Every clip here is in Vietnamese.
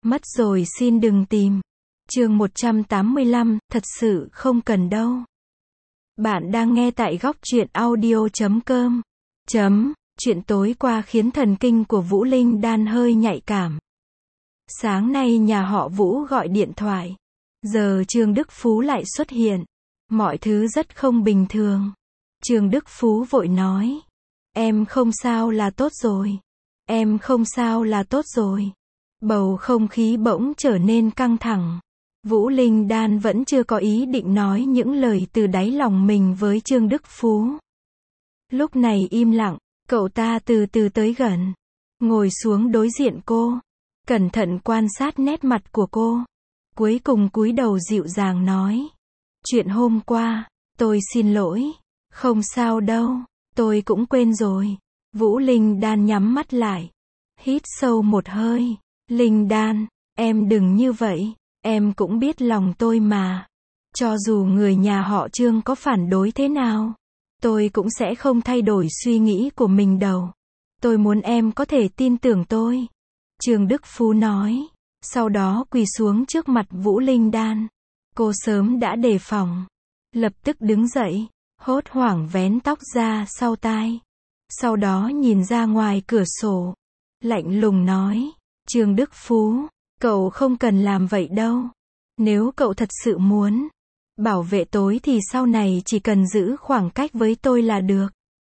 Mất rồi xin đừng tìm. Chương 185, thật sự không cần đâu. Bạn đang nghe tại góc truyện audio.com. Chuyện tối qua khiến thần kinh của Vũ Linh Đan hơi nhạy cảm. Sáng nay nhà họ Vũ gọi điện thoại. Giờ Trương Đức Phú lại xuất hiện. Mọi thứ rất không bình thường. Trương Đức Phú vội nói. Em không sao là tốt rồi. Em không sao là tốt rồi. Bầu không khí bỗng trở nên căng thẳng. Vũ Linh Đan vẫn chưa có ý định nói những lời từ đáy lòng mình với Trương Đức Phú. Lúc này im lặng, cậu ta từ từ tới gần, ngồi xuống đối diện cô, cẩn thận quan sát nét mặt của cô. Cuối cùng cúi đầu dịu dàng nói. Chuyện hôm qua, tôi xin lỗi. Không sao đâu, tôi cũng quên rồi. Vũ Linh Đan nhắm mắt lại, hít sâu một hơi. Linh Đan, em đừng như vậy. Em cũng biết lòng tôi mà. Cho dù người nhà họ Trương có phản đối thế nào, tôi cũng sẽ không thay đổi suy nghĩ của mình đâu. Tôi muốn em có thể tin tưởng tôi. Trương Đức Phú nói. Sau đó quỳ xuống trước mặt Vũ Linh Đan. Cô sớm đã đề phòng. Lập tức đứng dậy, hốt hoảng vén tóc ra sau tai. Sau đó nhìn ra ngoài cửa sổ. Lạnh lùng nói. Trương Đức Phú, cậu không cần làm vậy đâu. Nếu cậu thật sự muốn bảo vệ tôi thì sau này chỉ cần giữ khoảng cách với tôi là được.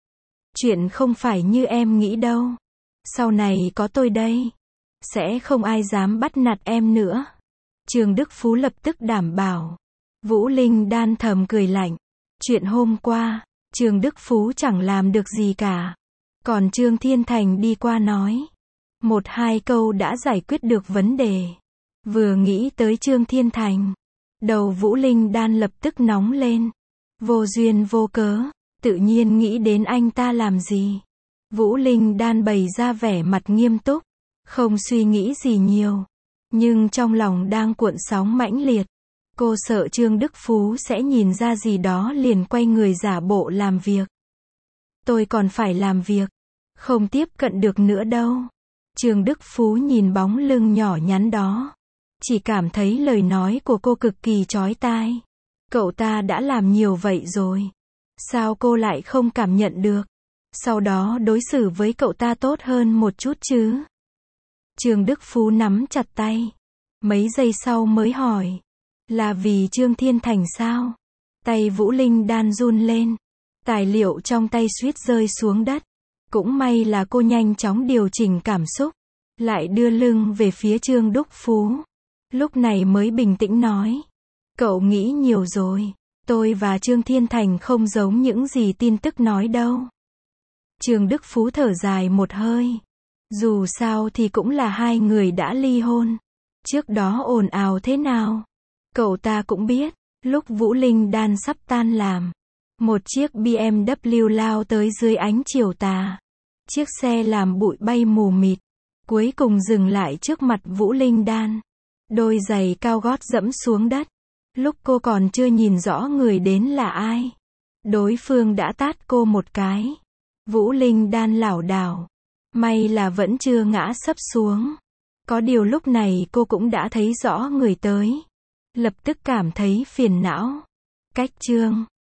Chuyện không phải như em nghĩ đâu. Sau này có tôi đây, sẽ không ai dám bắt nạt em nữa. Trương Đức Phú lập tức đảm bảo. Vũ Linh Đan thầm cười lạnh. Chuyện hôm qua, Trương Đức Phú chẳng làm được gì cả. Còn Trương Thiên Thành đi qua nói. Một hai câu đã giải quyết được vấn đề. Vừa nghĩ tới Trương Thiên Thành, đầu Vũ Linh Đan lập tức nóng lên. Vô duyên vô cớ, tự nhiên nghĩ đến anh ta làm gì. Vũ Linh Đan bày ra vẻ mặt nghiêm túc, không suy nghĩ gì nhiều. Nhưng trong lòng đang cuộn sóng mãnh liệt. Cô sợ Trương Đức Phú sẽ nhìn ra gì đó liền quay người giả bộ làm việc. Tôi còn phải làm việc, không tiếp cận được nữa đâu. Trương Đức Phú nhìn bóng lưng nhỏ nhắn đó, chỉ cảm thấy lời nói của cô cực kỳ chói tai. Cậu ta đã làm nhiều vậy rồi, sao cô lại không cảm nhận được? Sau đó đối xử với cậu ta tốt hơn một chút chứ? Trương Đức Phú nắm chặt tay, mấy giây sau mới hỏi. Là vì Trương Thiên Thành sao? Tay Vũ Linh Đan run lên, tài liệu trong tay suýt rơi xuống đất. Cũng may là cô nhanh chóng điều chỉnh cảm xúc, lại đưa lưng về phía Trương Đức Phú. Lúc này mới bình tĩnh nói. Cậu nghĩ nhiều rồi, tôi và Trương Thiên Thành không giống những gì tin tức nói đâu. Trương Đức Phú thở dài một hơi. Dù sao thì cũng là hai người đã ly hôn. Trước đó ồn ào thế nào, cậu ta cũng biết. Lúc Vũ Linh Đan sắp tan làm, một chiếc BMW lao tới dưới ánh chiều tà. Chiếc xe làm bụi bay mù mịt, cuối cùng dừng lại trước mặt Vũ Linh Đan. Đôi giày cao gót dẫm xuống đất. Lúc cô còn chưa nhìn rõ người đến là ai, đối phương đã tát cô một cái. Vũ Linh Đan lảo đảo, may là vẫn chưa ngã sấp xuống. Có điều lúc này cô cũng đã thấy rõ người tới, lập tức cảm thấy phiền não. Cách Trương